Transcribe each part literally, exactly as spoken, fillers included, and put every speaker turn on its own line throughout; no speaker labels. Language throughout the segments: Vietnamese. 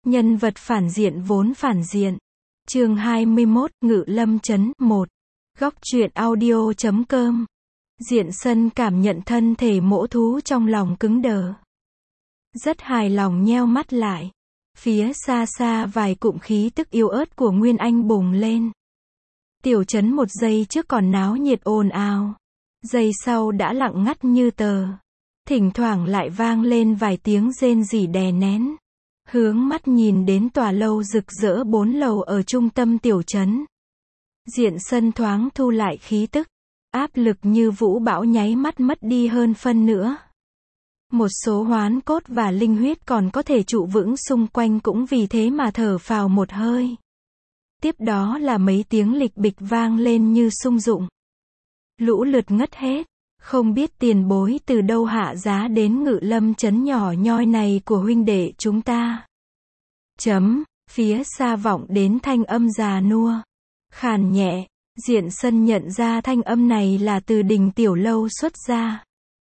Nhân vật phản diện vốn phản diện. Chương hai mươi mốt, Ngự Lâm Trấn, một. Góc truyện audio chấm com. Diện Sân cảm nhận thân thể mỗ thú trong lòng cứng đờ. Rất hài lòng nheo mắt lại. Phía xa xa vài cụm khí tức yếu ớt của Nguyên Anh bùng lên. Tiểu trấn một giây trước còn náo nhiệt ồn ào. Giây sau đã lặng ngắt như tờ. Thỉnh thoảng lại vang lên vài tiếng rên rỉ đè nén. Hướng mắt nhìn đến tòa lâu rực rỡ bốn lầu ở trung tâm tiểu trấn. Diện Sân thoáng thu lại khí tức. Áp lực như vũ bão nháy mắt mất đi hơn phân nữa. Một số hoán cốt và linh huyết còn có thể trụ vững xung quanh cũng vì thế mà thở phào một hơi. Tiếp đó là mấy tiếng lịch bịch vang lên như sung dụng. Lũ lượt ngất hết. Không biết tiền bối từ đâu hạ giá đến Ngự Lâm Trấn nhỏ nhoi này của huynh đệ chúng ta. Chấm, phía xa vọng đến thanh âm già nua. Khàn nhẹ, Diện Sân nhận ra thanh âm này là từ đình tiểu lâu xuất ra.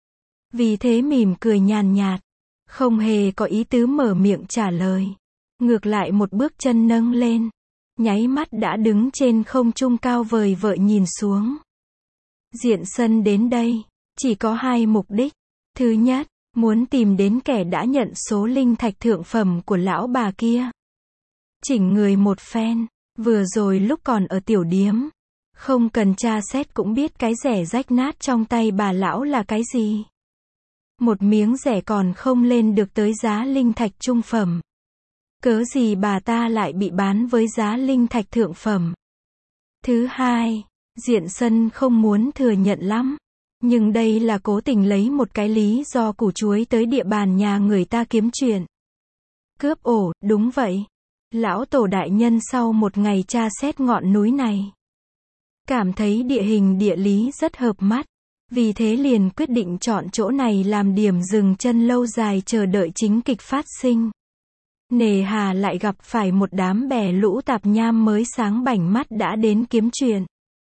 Vì thế mỉm cười nhàn nhạt, không hề có ý tứ mở miệng trả lời. Ngược lại một bước chân nâng lên, nháy mắt đã đứng trên không trung cao vời vợi nhìn xuống. Diện Sân đến đây, chỉ có hai mục đích. Thứ nhất, muốn tìm đến kẻ đã nhận số linh thạch thượng phẩm của lão bà kia. Chỉnh người một phen, vừa rồi lúc còn ở tiểu điếm. Không cần tra xét cũng biết cái rẻ rách nát trong tay bà lão là cái gì. Một miếng rẻ còn không lên được tới giá linh thạch trung phẩm. Cớ gì bà ta lại bị bán với giá linh thạch thượng phẩm. Thứ hai, Diện Sân không muốn thừa nhận lắm. Nhưng đây là cố tình lấy một cái lý do củ chuối tới địa bàn nhà người ta kiếm chuyện. Cướp ổ, đúng vậy. Lão tổ đại nhân sau một ngày tra xét ngọn núi này. Cảm thấy địa hình địa lý rất hợp mắt. Vì thế liền quyết định chọn chỗ này làm điểm dừng chân lâu dài chờ đợi chính kịch phát sinh. Nề hà lại gặp phải một đám bè lũ tạp nham mới sáng bảnh mắt đã đến kiếm chuyện.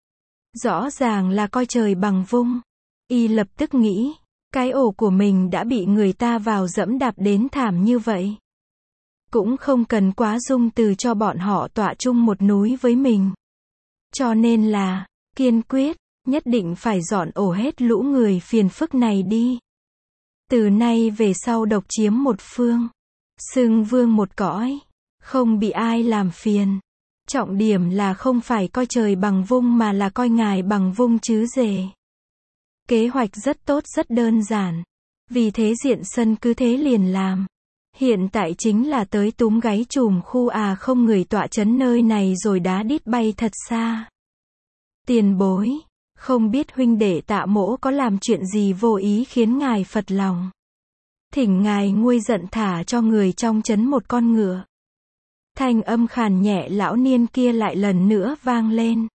Rõ ràng là coi trời bằng vung. Y lập tức nghĩ, cái ổ của mình đã bị người ta vào dẫm đạp đến thảm như vậy. Cũng không cần quá dung từ cho bọn họ tọa chung một núi với mình. Cho nên là, kiên quyết, nhất định phải dọn ổ hết lũ người phiền phức này đi. Từ nay về sau độc chiếm một phương. Xưng vương một cõi. Không bị ai làm phiền. Trọng điểm là không phải coi trời bằng vung mà là coi ngài bằng vung chứ rể. Kế hoạch rất tốt rất đơn giản. Vì thế Diện Sân cứ thế liền làm. Hiện tại chính là tới túm gáy chùm khu à không người tọa chấn nơi này rồi đá đít bay thật xa. Tiền bối, không biết huynh đệ Tạ Mỗ có làm chuyện gì vô ý khiến ngài phật lòng. Thỉnh ngài nguôi giận thả cho người trong trấn một con ngựa. Thanh âm khàn nhẹ lão niên kia lại lần nữa vang lên.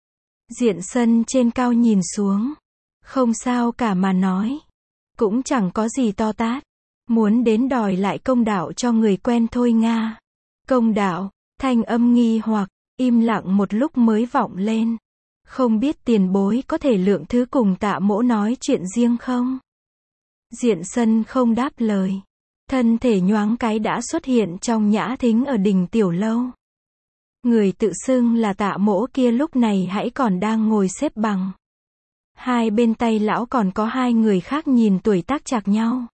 Diện Sân trên cao nhìn xuống. Không sao cả mà nói. Cũng chẳng có gì to tát. Muốn đến đòi lại công đạo cho người quen thôi nga. Công đạo, thanh âm nghi hoặc, im lặng một lúc mới vọng lên. Không biết tiền bối có thể lượng thứ cùng Tạ Mỗ nói chuyện riêng không? Diện Sân không đáp lời. Thân thể nhoáng cái đã xuất hiện trong nhã thính ở đình tiểu lâu. Người tự xưng là Tạ Mỗ kia lúc này hãy còn đang ngồi xếp bằng. Hai bên tay lão còn có hai người khác nhìn tuổi tác chạc nhau.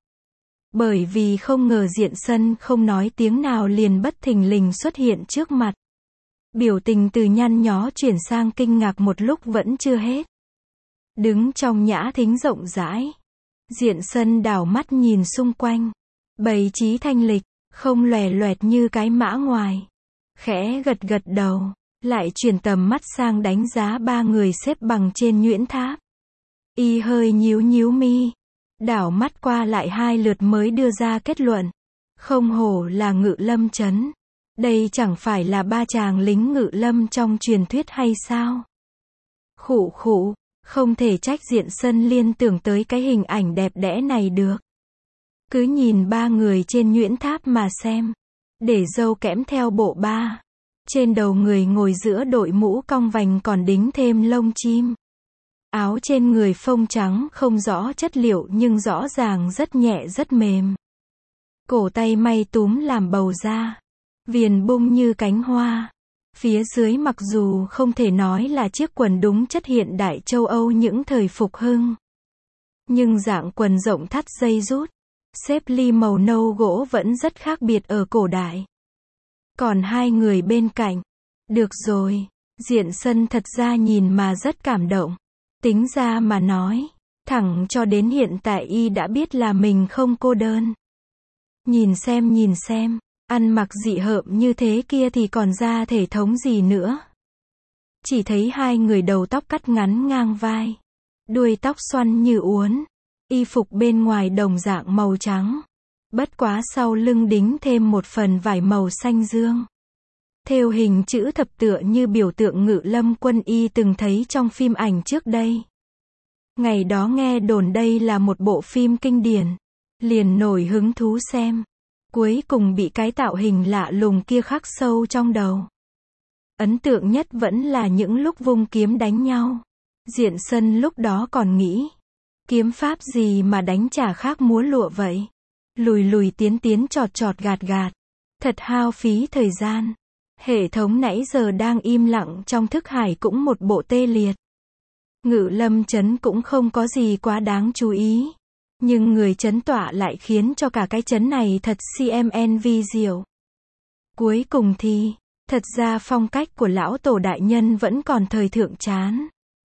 Bởi vì không ngờ Diện Sân không nói tiếng nào liền bất thình lình xuất hiện trước mặt. Biểu tình từ nhăn nhó chuyển sang kinh ngạc một lúc vẫn chưa hết. Đứng trong nhã thính rộng rãi. Diện Sân đảo mắt nhìn xung quanh. Bày trí thanh lịch, không lòe loẹt như cái mã ngoài. Khẽ gật gật đầu, lại chuyển tầm mắt sang đánh giá ba người xếp bằng trên nhuyễn tháp. Y hơi nhíu nhíu mi. Đảo mắt qua lại hai lượt mới đưa ra kết luận. Không hổ là Ngự Lâm Trấn. Đây chẳng phải là ba chàng lính ngự lâm trong truyền thuyết hay sao? Khụ khụ, không thể trách Diện Sân liên tưởng tới cái hình ảnh đẹp đẽ này được. Cứ nhìn ba người trên nhuyễn tháp mà xem. Để râu kẽm theo bộ ba. Trên đầu người ngồi giữa đội mũ cong vành còn đính thêm lông chim. Áo trên người phông trắng không rõ chất liệu nhưng rõ ràng rất nhẹ rất mềm. Cổ tay may túm làm bầu da. viền bung như cánh hoa. Phía dưới mặc dù không thể nói là chiếc quần đúng chất hiện đại châu Âu những thời phục hưng, nhưng dạng quần rộng thắt dây rút, xếp ly màu nâu gỗ vẫn rất khác biệt ở cổ đại. Còn hai người bên cạnh, được rồi, Diện Sân thật ra nhìn mà rất cảm động. Tính ra mà nói, thẳng cho đến hiện tại y đã biết là mình không cô đơn. Nhìn xem nhìn xem, ăn mặc dị hợm như thế kia thì còn ra thể thống gì nữa. Chỉ thấy hai người đầu tóc cắt ngắn ngang vai, đuôi tóc xoăn như uốn, y phục bên ngoài đồng dạng màu trắng, bất quá sau lưng đính thêm một phần vải màu xanh dương, thêu hình chữ thập tựa như biểu tượng Ngự Lâm Quân y từng thấy trong phim ảnh trước đây. Ngày đó nghe đồn đây là một bộ phim kinh điển, liền nổi hứng thú xem. Cuối cùng bị cái tạo hình lạ lùng kia khắc sâu trong đầu. Ấn tượng nhất vẫn là những lúc vung kiếm đánh nhau. Diện Sân lúc đó còn nghĩ, kiếm pháp gì mà đánh chả khác múa lụa vậy. Lùi lùi tiến tiến chọt chọt gạt gạt. Thật hao phí thời gian. Hệ thống nãy giờ đang im lặng trong thức hải cũng một bộ tê liệt. Ngự Lâm Trấn cũng không có gì quá đáng chú ý. Nhưng người chấn tọa lại khiến cho cả cái chấn này thật cmn vi diệu. Cuối cùng thì, thật ra phong cách của lão tổ đại nhân vẫn còn thời thượng chán.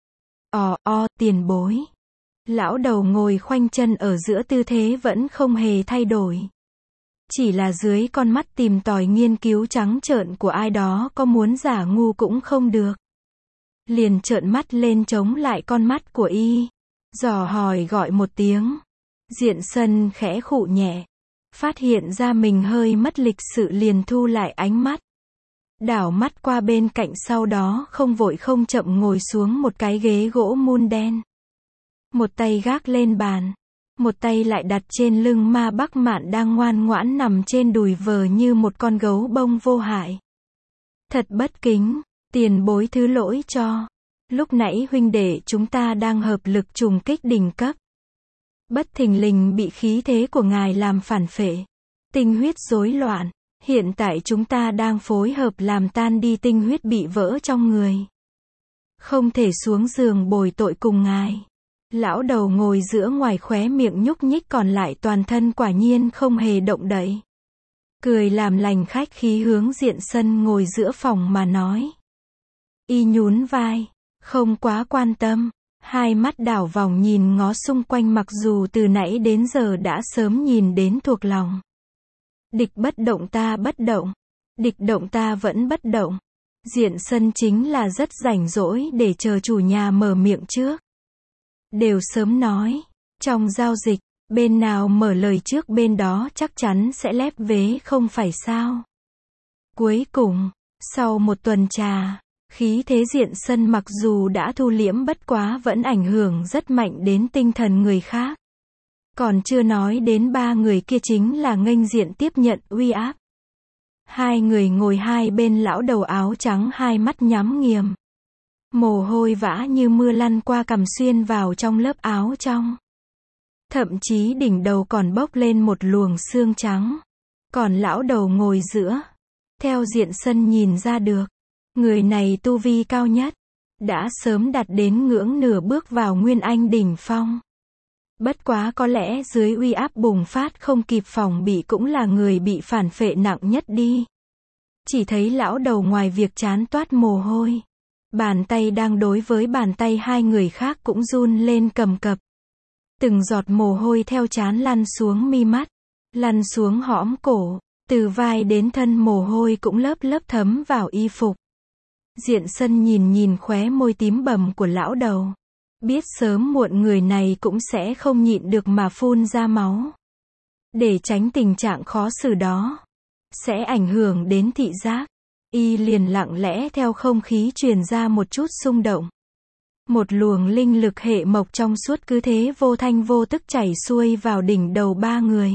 Ò o, tiền bối. Lão đầu ngồi khoanh chân ở giữa tư thế vẫn không hề thay đổi. Chỉ là dưới con mắt tìm tòi nghiên cứu trắng trợn của ai đó có muốn giả ngu cũng không được. Liền trợn mắt lên chống lại con mắt của y. Dò hỏi gọi một tiếng. Diện Sân khẽ khụ nhẹ. Phát hiện ra mình hơi mất lịch sự liền thu lại ánh mắt. Đảo mắt qua bên cạnh sau đó không vội không chậm ngồi xuống một cái ghế gỗ mun đen. Một tay gác lên bàn. Một tay lại đặt trên lưng Ma Bắc Mạn đang ngoan ngoãn nằm trên đùi vờ như một con gấu bông vô hại. Thật bất kính, tiền bối thứ lỗi cho. Lúc nãy huynh đệ chúng ta đang hợp lực trùng kích đỉnh cấp. Bất thình lình bị khí thế của ngài làm phản phệ. Tinh huyết rối loạn. Hiện tại chúng ta đang phối hợp làm tan đi tinh huyết bị vỡ trong người. Không thể xuống giường bồi tội cùng ngài. Lão đầu ngồi giữa ngoài khóe miệng nhúc nhích còn lại toàn thân quả nhiên không hề động đậy. Cười làm lành khách khí hướng Diện Sân ngồi giữa phòng mà nói. Y nhún vai. Không quá quan tâm. Hai mắt đảo vòng nhìn ngó xung quanh mặc dù từ nãy đến giờ đã sớm nhìn đến thuộc lòng. Địch bất động ta bất động. Địch động ta vẫn bất động. Diện Sân chính là rất rảnh rỗi để chờ chủ nhà mở miệng trước. Đều sớm nói. Trong giao dịch, bên nào mở lời trước bên đó chắc chắn sẽ lép vế không phải sao. Cuối cùng, sau một tuần trà, khí thế Diện Sân mặc dù đã thu liễm bất quá vẫn ảnh hưởng rất mạnh đến tinh thần người khác. Còn chưa nói đến ba người kia chính là nghênh diện tiếp nhận uy áp. Hai người ngồi hai bên lão đầu áo trắng hai mắt nhắm nghiền. Mồ hôi vã như mưa lăn qua cằm xuyên vào trong lớp áo trong. Thậm chí đỉnh đầu còn bốc lên một luồng xương trắng. Còn lão đầu ngồi giữa. Theo Diện Sân nhìn ra được. Người này tu vi cao nhất. Đã sớm đạt đến ngưỡng nửa bước vào Nguyên Anh đỉnh phong. Bất quá có lẽ dưới uy áp bùng phát không kịp phòng bị cũng là người bị phản phệ nặng nhất đi. Chỉ thấy lão đầu ngoài việc chán toát mồ hôi. Bàn tay đang đối với bàn tay hai người khác cũng run lên cầm cập. Từng giọt mồ hôi theo trán lăn xuống mi mắt. Lăn xuống hõm cổ. Từ vai đến thân mồ hôi cũng lớp lớp thấm vào y phục. Diện Sân nhìn nhìn khóe môi tím bầm của lão đầu. Biết sớm muộn người này cũng sẽ không nhịn được mà phun ra máu. Để tránh tình trạng khó xử đó. Sẽ ảnh hưởng đến thị giác. Y liền lặng lẽ theo không khí truyền ra một chút xung động. Một luồng linh lực hệ mộc trong suốt cứ thế vô thanh vô tức chảy xuôi vào đỉnh đầu ba người.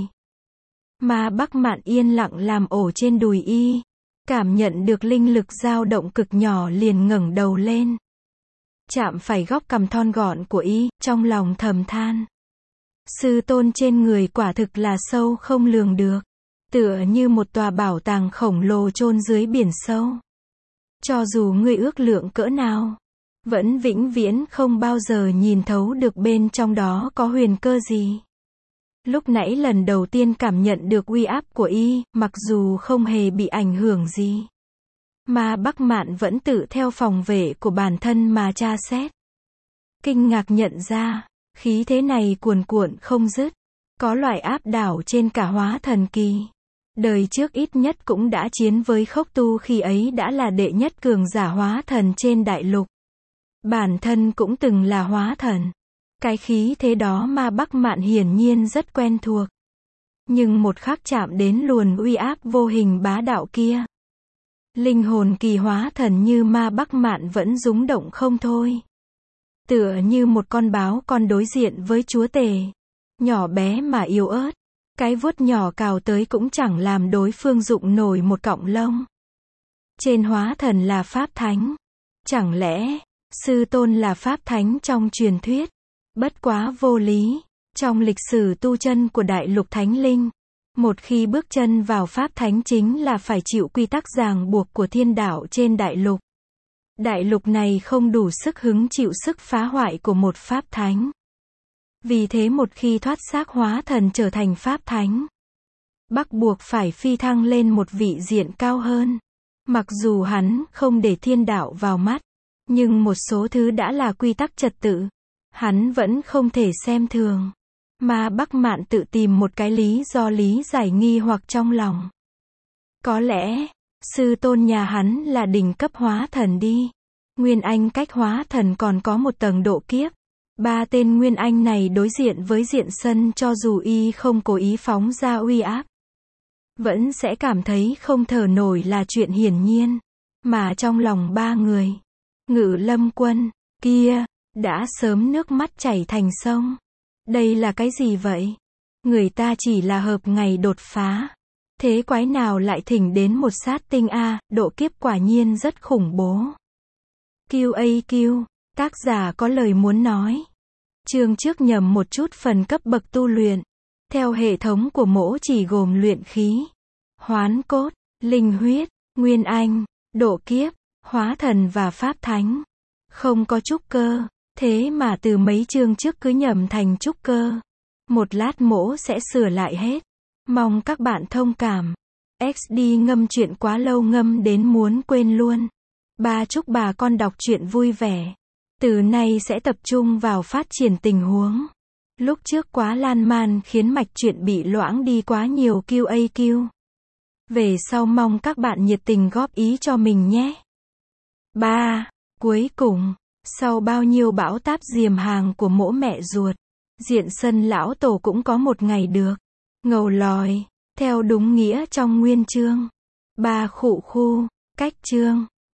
Ma Bắc Mạn yên lặng làm ổ trên đùi y. Cảm nhận được linh lực dao động cực nhỏ liền ngẩng đầu lên. Chạm phải góc cằm thon gọn của y, trong lòng thầm than. Sư tôn trên người quả thực là sâu không lường được. Tựa như một tòa bảo tàng khổng lồ chôn dưới biển sâu. Cho dù ngươi ước lượng cỡ nào, vẫn vĩnh viễn không bao giờ nhìn thấu được bên trong đó có huyền cơ gì. Lúc nãy lần đầu tiên cảm nhận được uy áp của y, mặc dù không hề bị ảnh hưởng gì. Mà Bắc Mạn vẫn tự theo phòng vệ của bản thân mà tra xét. Kinh ngạc nhận ra, khí thế này cuồn cuộn không dứt. Có loại áp đảo trên cả hóa thần kỳ. Đời trước ít nhất cũng đã chiến với Khốc Tu, khi ấy đã là đệ nhất cường giả hóa thần trên đại lục. Bản thân cũng từng là hóa thần. Cái khí thế đó mà Bắc Mạn hiển nhiên rất quen thuộc. Nhưng một khắc chạm đến luồn uy áp vô hình bá đạo kia, linh hồn kỳ hóa thần như ma Bắc Mạn vẫn rúng động không thôi. Tựa như một con báo con đối diện với chúa tể. Nhỏ bé mà yếu ớt. Cái vuốt nhỏ cào tới cũng chẳng làm đối phương dụng nổi một cọng lông. Trên hóa thần là pháp thánh. Chẳng lẽ, sư tôn là pháp thánh trong truyền thuyết? Bất quá vô lý. Trong lịch sử tu chân của đại lục thánh linh, một khi bước chân vào pháp thánh chính là phải chịu quy tắc ràng buộc của thiên đạo trên đại lục. Đại lục này không đủ sức hứng chịu sức phá hoại của một pháp thánh. Vì thế một khi thoát xác hóa thần trở thành pháp thánh, bắt buộc phải phi thăng lên một vị diện cao hơn. Mặc dù hắn không để thiên đạo vào mắt, nhưng một số thứ đã là quy tắc trật tự, hắn vẫn không thể xem thường. Mà Bắc Mạn tự tìm một cái lý do lý giải nghi hoặc trong lòng. Có lẽ, sư tôn nhà hắn là đỉnh cấp hóa thần đi. Nguyên Anh cách hóa thần còn có một tầng độ kiếp. Ba tên Nguyên Anh này đối diện với Diện Sân, cho dù y không cố ý phóng ra uy áp, vẫn sẽ cảm thấy không thở nổi là chuyện hiển nhiên. Mà trong lòng ba người, Ngự Lâm Quân, kia, đã sớm nước mắt chảy thành sông. Đây là cái gì vậy? Người ta chỉ là hợp ngày đột phá. Thế quái nào lại thỉnh đến một sát tinh a, độ kiếp quả nhiên rất khủng bố. quy a quy, tác giả có lời muốn nói. Chương trước nhầm một chút phần cấp bậc tu luyện. Theo hệ thống của mỗ chỉ gồm luyện khí, hoán cốt, linh huyết, nguyên anh, độ kiếp, hóa thần và pháp thánh. Không có trúc cơ. Thế mà từ mấy chương trước cứ nhầm thành trúc cơ. Một lát mỗ sẽ sửa lại hết. Mong các bạn thông cảm. ích đê ngâm chuyện quá lâu ngâm đến muốn quên luôn. Ba chúc bà con đọc truyện vui vẻ. Từ nay sẽ tập trung vào phát triển tình huống. Lúc trước quá lan man khiến mạch truyện bị loãng đi quá nhiều quy a quy. Về sau mong các bạn nhiệt tình góp ý cho mình nhé. ba. Cuối cùng, sau bao nhiêu bão táp diềm hàng của mỗ mẹ ruột, Diện Sân lão tổ cũng có một ngày được ngầu lòi, theo đúng nghĩa trong nguyên chương. Ba khụ khu, cách chương.